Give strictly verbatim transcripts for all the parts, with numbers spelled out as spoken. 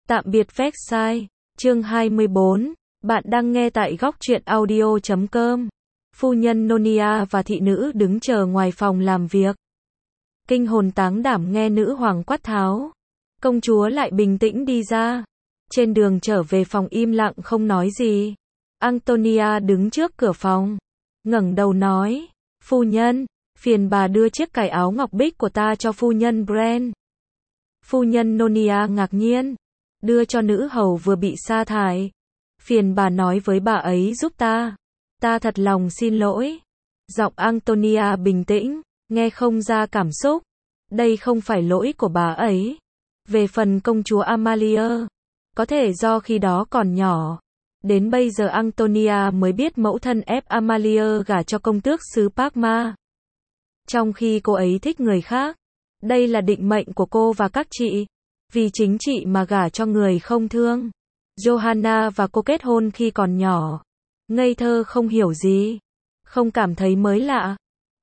Tạm biệt Versailles, chương hai mươi bốn, bạn đang nghe tại góc truyện audio chấm com. Phu nhân Nonia và thị nữ đứng chờ ngoài phòng làm việc. Kinh hồn táng đảm nghe nữ hoàng quát tháo. Công chúa lại bình tĩnh đi ra. Trên đường trở về phòng im lặng không nói gì. Antonia đứng trước cửa phòng. ngẩng đầu nói, phu nhân, phiền bà đưa chiếc cài áo ngọc bích của ta cho phu nhân Brand. Phu nhân Nonia ngạc nhiên. Đưa cho nữ hầu vừa bị sa thải. Phiền bà nói với bà ấy giúp ta. Ta thật lòng xin lỗi. Giọng Antonia bình tĩnh, nghe không ra cảm xúc. Đây không phải lỗi của bà ấy. Về phần công chúa Amalia, có thể do khi đó còn nhỏ. Đến bây giờ Antonia mới biết mẫu thân ép Amalia gả cho công tước xứ Parma. Trong khi cô ấy thích người khác. Đây là định mệnh của cô và các chị. Vì chính chị mà gả cho người không thương. Johanna và cô kết hôn khi còn nhỏ. Ngây thơ không hiểu gì. Không cảm thấy mới lạ.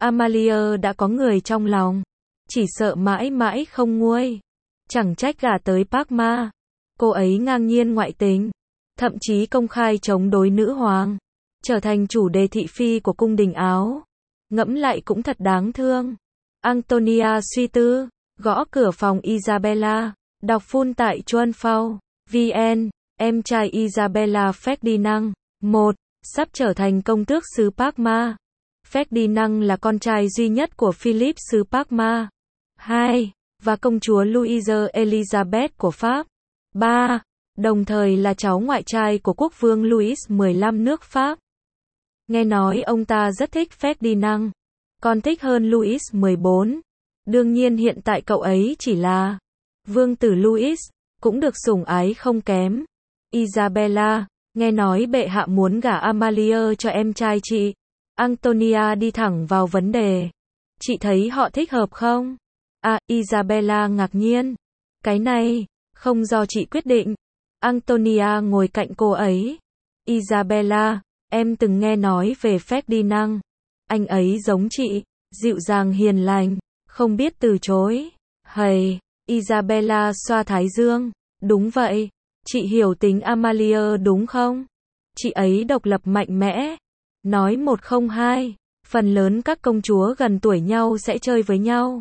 Amalia đã có người trong lòng. Chỉ sợ mãi mãi không nguôi. Chẳng trách gả tới Parma. Cô ấy ngang nhiên ngoại tình. Thậm chí công khai chống đối nữ hoàng. Trở thành chủ đề thị phi của cung đình Áo. Ngẫm lại cũng thật đáng thương. Antonia suy tư. Gõ cửa phòng Isabella. Đọc phun tại Chuan Phao, vê en, em trai Isabella Ferdinand. một. Sắp trở thành công tước xứ Parma. Ferdinand là con trai duy nhất của Philip xứ Parma. hai. Và công chúa Louise Elizabeth của Pháp. ba. Đồng thời là cháu ngoại trai của quốc vương Louis mười lăm nước Pháp. Nghe nói ông ta rất thích Ferdinand. Còn thích hơn Louis mười bốn. Đương nhiên hiện tại cậu ấy chỉ là vương tử Louis, cũng được sủng ái không kém. Isabella, nghe nói bệ hạ muốn gả Amalia cho em trai chị. Antonia đi thẳng vào vấn đề. Chị thấy họ thích hợp không? À, Isabella ngạc nhiên. Cái này, không do chị quyết định. Antonia ngồi cạnh cô ấy. Isabella, em từng nghe nói về Ferdinand. Anh ấy giống chị, dịu dàng hiền lành, không biết từ chối. Hầy. Isabella xoa thái dương. Đúng vậy. Chị hiểu tính Amalia đúng không? Chị ấy độc lập mạnh mẽ. Nói một không hai. Phần lớn các công chúa gần tuổi nhau sẽ chơi với nhau.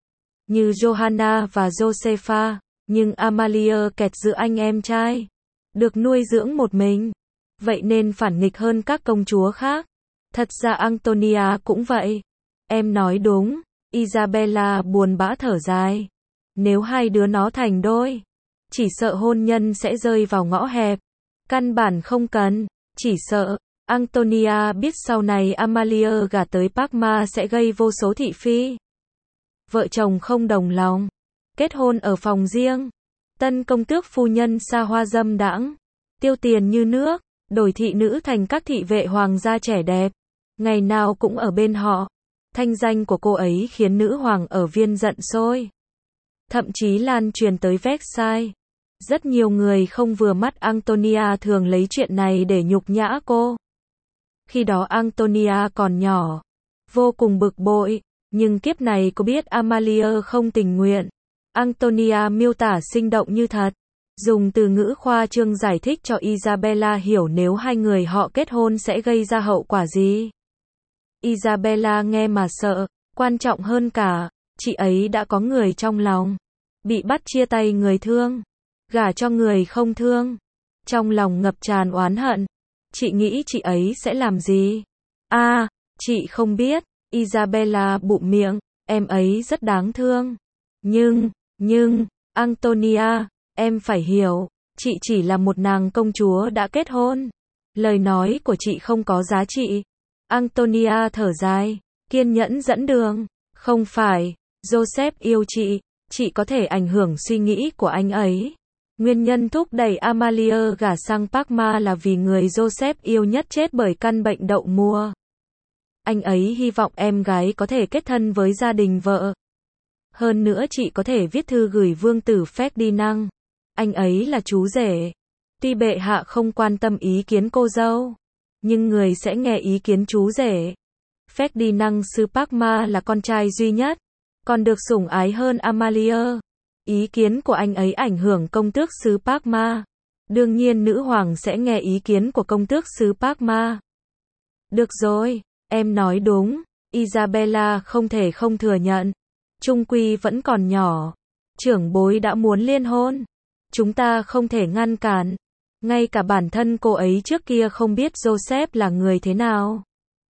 Như Johanna và Josepha. Nhưng Amalia kẹt giữa anh em trai. Được nuôi dưỡng một mình. Vậy nên phản nghịch hơn các công chúa khác. Thật ra Antonia cũng vậy. Em nói đúng. Isabella buồn bã thở dài. Nếu hai đứa nó thành đôi, chỉ sợ hôn nhân sẽ rơi vào ngõ hẹp. Căn bản không cần, chỉ sợ. Antonia biết sau này Amalia gả tới Parma sẽ gây vô số thị phi. Vợ chồng không đồng lòng. Kết hôn ở phòng riêng. Tân công tước phu nhân xa hoa dâm đãng. Tiêu tiền như nước. Đổi thị nữ thành các thị vệ hoàng gia trẻ đẹp. Ngày nào cũng ở bên họ. Thanh danh của cô ấy khiến nữ hoàng ở Viên giận sôi. Thậm chí lan truyền tới Versailles. Rất nhiều người không vừa mắt Antonia thường lấy chuyện này để nhục nhã cô. Khi đó Antonia còn nhỏ. Vô cùng bực bội. Nhưng kiếp này cô biết Amalia không tình nguyện. Antonia miêu tả sinh động như thật. Dùng từ ngữ khoa trương giải thích cho Isabella hiểu nếu hai người họ kết hôn sẽ gây ra hậu quả gì. Isabella nghe mà sợ. Quan trọng hơn cả, chị ấy đã có người trong lòng. Bị bắt chia tay người thương. Gả cho người không thương. Trong lòng ngập tràn oán hận. Chị nghĩ chị ấy sẽ làm gì? À, chị không biết. Isabella bụm miệng. Em ấy rất đáng thương. Nhưng, nhưng, Antonia, em phải hiểu. Chị chỉ là một nàng công chúa đã kết hôn. Lời nói của chị không có giá trị. Antonia thở dài. Kiên nhẫn dẫn đường. Không phải. Joseph yêu chị. Chị có thể ảnh hưởng suy nghĩ của anh ấy. Nguyên nhân thúc đẩy Amalia gả sang Parma là vì người Joseph yêu nhất chết bởi căn bệnh đậu mùa. Anh ấy hy vọng em gái có thể kết thân với gia đình vợ. Hơn nữa chị có thể viết thư gửi vương tử Ferdinand. Anh ấy là chú rể. Tuy bệ hạ không quan tâm ý kiến cô dâu, nhưng người sẽ nghe ý kiến chú rể. Ferdinand xứ Parma là con trai duy nhất. Còn được sủng ái hơn Amalia. Ý kiến của anh ấy ảnh hưởng công tước xứ Parma. Đương nhiên nữ hoàng sẽ nghe ý kiến của công tước xứ Parma. Được rồi, em nói đúng. Isabella không thể không thừa nhận. Trung quy vẫn còn nhỏ. Trưởng bối đã muốn liên hôn. Chúng ta không thể ngăn cản. Ngay cả bản thân cô ấy trước kia không biết Joseph là người thế nào.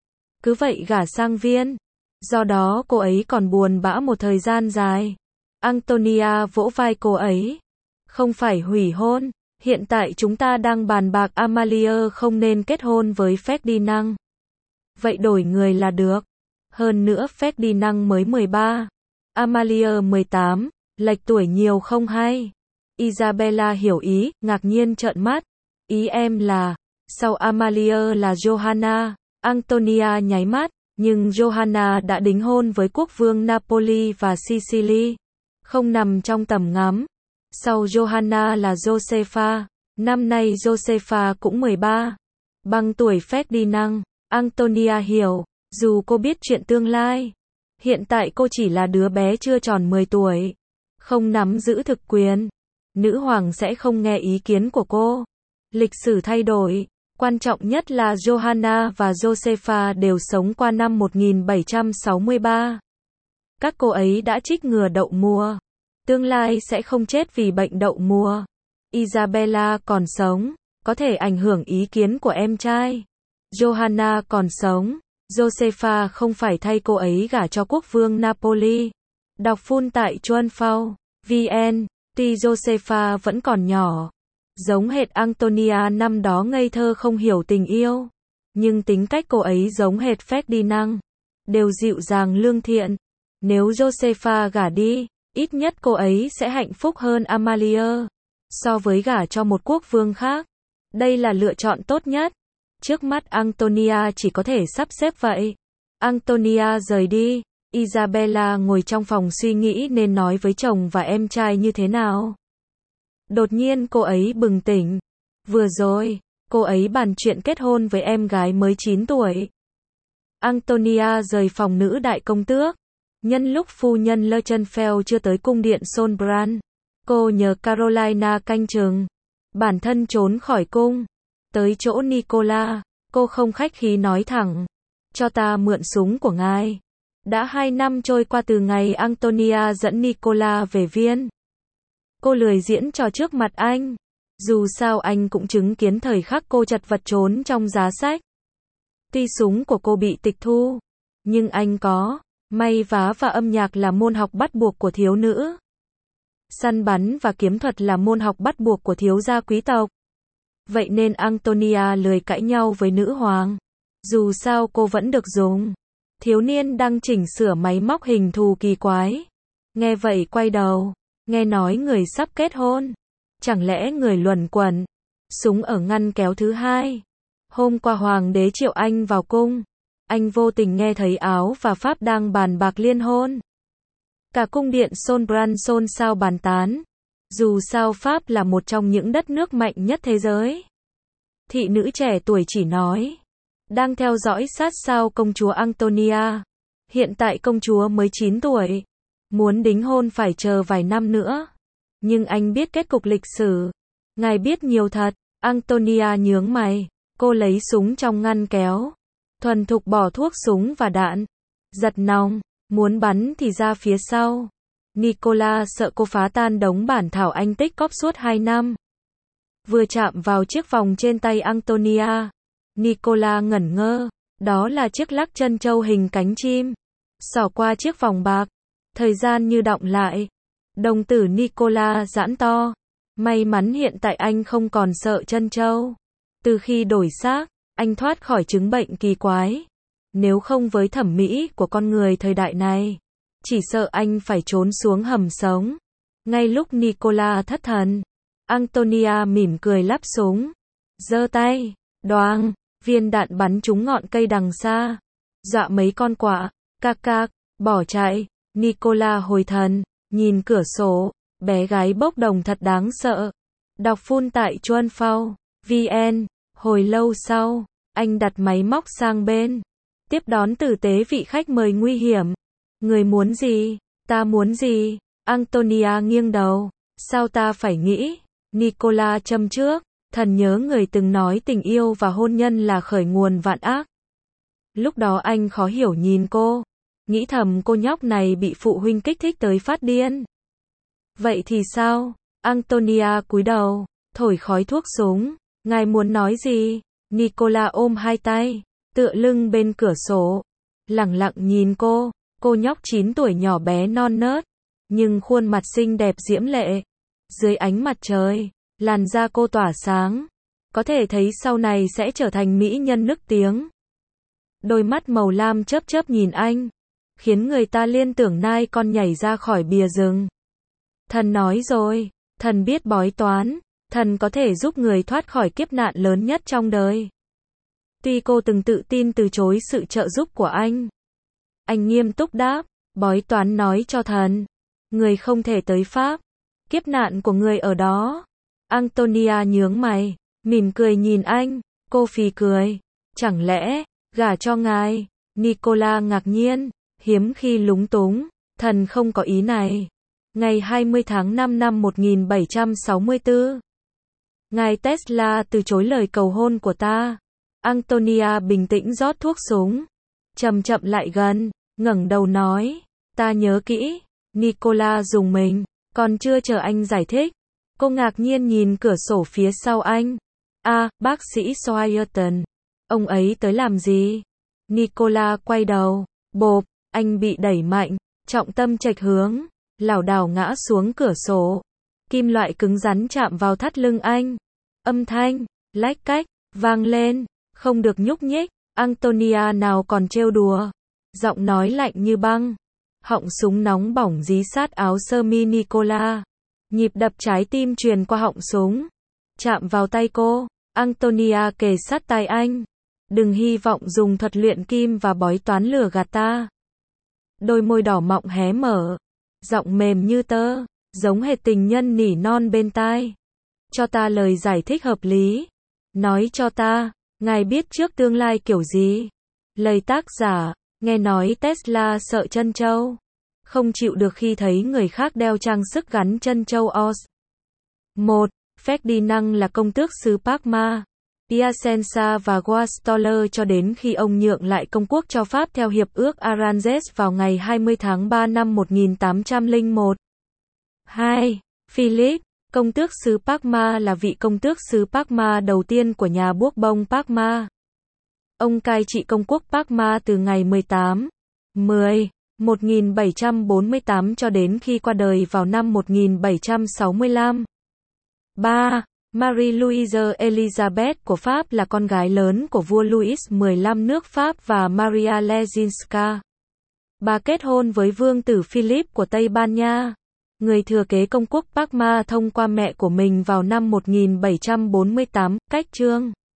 Cứ vậy gả sang Viên. Do đó cô ấy còn buồn bã một thời gian dài. Antonia vỗ vai cô ấy. Không phải hủy hôn. Hiện tại chúng ta đang bàn bạc Amalia không nên kết hôn với Ferdinand. Vậy đổi người là được. Hơn nữa Ferdinand mới mười ba. Amalia mười tám. Lệch tuổi nhiều không hay. Isabella hiểu ý, ngạc nhiên trợn mắt. Ý em là, sau Amalia là Johanna. Antonia nháy mắt, nhưng Johanna đã đính hôn với quốc vương Napoli và Sicily. Không nằm trong tầm ngắm. Sau Johanna là Josepha. Năm nay Josepha cũng mười ba. Bằng tuổi Ferdinand. Antonia hiểu, dù cô biết chuyện tương lai. Hiện tại cô chỉ là đứa bé chưa tròn mười tuổi. Không nắm giữ thực quyền. Nữ hoàng sẽ không nghe ý kiến của cô. Lịch sử thay đổi. Quan trọng nhất là Johanna và Josepha đều sống qua năm một nghìn bảy trăm sáu mươi ba. Các cô ấy đã trích ngừa đậu mùa. Tương lai sẽ không chết vì bệnh đậu mùa. Isabella còn sống, có thể ảnh hưởng ý kiến của em trai. Johanna còn sống, Josepha không phải thay cô ấy gả cho quốc vương Napoli. Đọc full tại chuan phao chấm vn. Tuy Josepha vẫn còn nhỏ, giống hệt Antonia năm đó ngây thơ không hiểu tình yêu, nhưng tính cách cô ấy giống hệt Ferdinand, đều dịu dàng lương thiện. Nếu Josepha gả đi, ít nhất cô ấy sẽ hạnh phúc hơn Amalia, so với gả cho một quốc vương khác. Đây là lựa chọn tốt nhất. Trước mắt Antonia chỉ có thể sắp xếp vậy. Antonia rời đi. Isabella ngồi trong phòng suy nghĩ nên nói với chồng và em trai như thế nào. Đột nhiên cô ấy bừng tỉnh. Vừa rồi, cô ấy bàn chuyện kết hôn với em gái mới chín tuổi. Antonia rời phòng nữ đại công tước. Nhân lúc phu nhân Lechenfeld chưa tới cung điện Solbran, cô nhờ Carolina canh chừng. Bản thân trốn khỏi cung. Tới chỗ Nicola, cô không khách khí nói thẳng. Cho ta mượn súng của ngài. Đã hai năm trôi qua từ ngày Antonia dẫn Nicola về Viên. Cô lười diễn trò trước mặt anh. Dù sao anh cũng chứng kiến thời khắc cô chật vật trốn trong giá sách. Tuy súng của cô bị tịch thu, nhưng anh có. May vá và âm nhạc là môn học bắt buộc của thiếu nữ. Săn bắn và kiếm thuật là môn học bắt buộc của thiếu gia quý tộc. Vậy nên Antonia lười cãi nhau với nữ hoàng. Dù sao cô vẫn được dùng. Thiếu niên đang chỉnh sửa máy móc hình thù kỳ quái. Nghe vậy quay đầu. Nghe nói người sắp kết hôn. Chẳng lẽ người luẩn quẩn. Súng ở ngăn kéo thứ hai. Hôm qua hoàng đế triệu anh vào cung. Anh vô tình nghe thấy Áo và Pháp đang bàn bạc liên hôn. Cả cung điện Solbran xôn xao bàn tán. Dù sao Pháp là một trong những đất nước mạnh nhất thế giới. Thị nữ trẻ tuổi chỉ nói. Đang theo dõi sát sao công chúa Antonia. Hiện tại công chúa mới chín tuổi. Muốn đính hôn phải chờ vài năm nữa. Nhưng anh biết kết cục lịch sử. Ngài biết nhiều thật. Antonia nhướng mày. Cô lấy súng trong ngăn kéo. Thuần thục bỏ thuốc súng và đạn. Giật nòng. Muốn bắn thì ra phía sau. Nicola sợ cô phá tan đống bản thảo anh tích cóp suốt hai năm. Vừa chạm vào chiếc vòng trên tay Antonia. Nicola ngẩn ngơ. Đó là chiếc lắc chân châu hình cánh chim. Xỏ qua chiếc vòng bạc. Thời gian như đọng lại. Đồng tử Nicola giãn to. May mắn hiện tại anh không còn sợ chân châu. Từ khi đổi xác, anh thoát khỏi chứng bệnh kỳ quái. Nếu không với thẩm mỹ của con người thời đại này, chỉ sợ anh phải trốn xuống hầm sống. Ngay lúc Nicola thất thần, Antonia mỉm cười lắp súng. Giơ tay, đoàng, viên đạn bắn trúng ngọn cây đằng xa. Dọa mấy con quạ, cạc cạc, bỏ chạy. Nicola hồi thần, nhìn cửa sổ, bé gái bốc đồng thật đáng sợ. Đọc full tại chuan phao chấm vn. Hồi lâu sau, anh đặt máy móc sang bên. Tiếp đón tử tế vị khách mời nguy hiểm. Người muốn gì? Ta muốn gì? Antonia nghiêng đầu. Sao ta phải nghĩ? Nicola châm trước. Thần nhớ người từng nói tình yêu và hôn nhân là khởi nguồn vạn ác. Lúc đó anh khó hiểu nhìn cô. Nghĩ thầm cô nhóc này bị phụ huynh kích thích tới phát điên. Vậy thì sao? Antonia cúi đầu, thổi khói thuốc súng. Ngài muốn nói gì? Nicola ôm hai tay, tựa lưng bên cửa sổ. Lẳng lặng nhìn cô. Cô nhóc chín tuổi nhỏ bé non nớt. Nhưng khuôn mặt xinh đẹp diễm lệ. Dưới ánh mặt trời, làn da cô tỏa sáng. Có thể thấy sau này sẽ trở thành mỹ nhân nức tiếng. Đôi mắt màu lam chớp chớp nhìn anh, khiến người ta liên tưởng nai con nhảy ra khỏi bìa rừng. Thần nói rồi, thần biết bói toán, thần có thể giúp người thoát khỏi kiếp nạn lớn nhất trong đời. Tuy cô từng tự tin từ chối sự trợ giúp của anh. Anh nghiêm túc đáp, bói toán nói cho thần, người không thể tới Pháp. Kiếp nạn của người ở đó. Antonia nhướng mày, mỉm cười nhìn anh, cô phì cười. Chẳng lẽ, gả cho ngài? Nicola ngạc nhiên, hiếm khi lúng túng, thần không có ý này. Ngày hai mươi tháng năm năm một nghìn bảy trăm sáu mươi tư, ngài Tesla từ chối lời cầu hôn của ta. Antonia bình tĩnh rót thuốc súng, chậm chậm lại gần, ngẩng đầu nói, ta nhớ kỹ. Nicola rùng mình, còn chưa chờ anh giải thích. Cô ngạc nhiên nhìn cửa sổ phía sau anh. A, à, bác sĩ Swierton. Ông ấy tới làm gì? Nicola quay đầu, bộp, anh bị đẩy mạnh, trọng tâm chệch hướng, lảo đảo ngã xuống cửa sổ. Kim loại cứng rắn chạm vào thắt lưng anh. Âm thanh, lách cách, vang lên, không được nhúc nhích. Antonia nào còn trêu đùa. Giọng nói lạnh như băng. Họng súng nóng bỏng dí sát áo sơ mi Nicola. Nhịp đập trái tim truyền qua họng súng. Chạm vào tay cô. Antonia kề sát tai anh. Đừng hy vọng dùng thuật luyện kim và bói toán lừa gạt ta. Đôi môi đỏ mọng hé mở. Giọng mềm như tơ, giống hệt tình nhân nỉ non bên tai. Cho ta lời giải thích hợp lý. Nói cho ta, ngài biết trước tương lai kiểu gì? Lời tác giả, nghe nói Tesla sợ chân châu. Không chịu được khi thấy người khác đeo trang sức gắn chân châu Oz. một. Ferdinand là công tước xứ Parma, Piacenza và Guastalla cho đến khi ông nhượng lại công quốc cho Pháp theo Hiệp ước Aranjuez vào ngày hai mươi tháng ba năm một nghìn tám trăm lẻ một. hai. Philip, công tước xứ Parma là vị công tước xứ Parma đầu tiên của nhà Bourbon Parma. Ông cai trị công quốc Parma từ ngày mười tám tháng mười, một nghìn bảy trăm bốn mươi tám cho đến khi qua đời vào năm một nghìn bảy trăm sáu mươi lăm. ba. Marie-Louise Elizabeth của Pháp là con gái lớn của vua Louis mười lăm nước Pháp và Maria Leszczyńska. Bà kết hôn với vương tử Philip của Tây Ban Nha, người thừa kế công quốc Parma thông qua mẹ của mình vào năm một nghìn bảy trăm bốn mươi tám, cách chương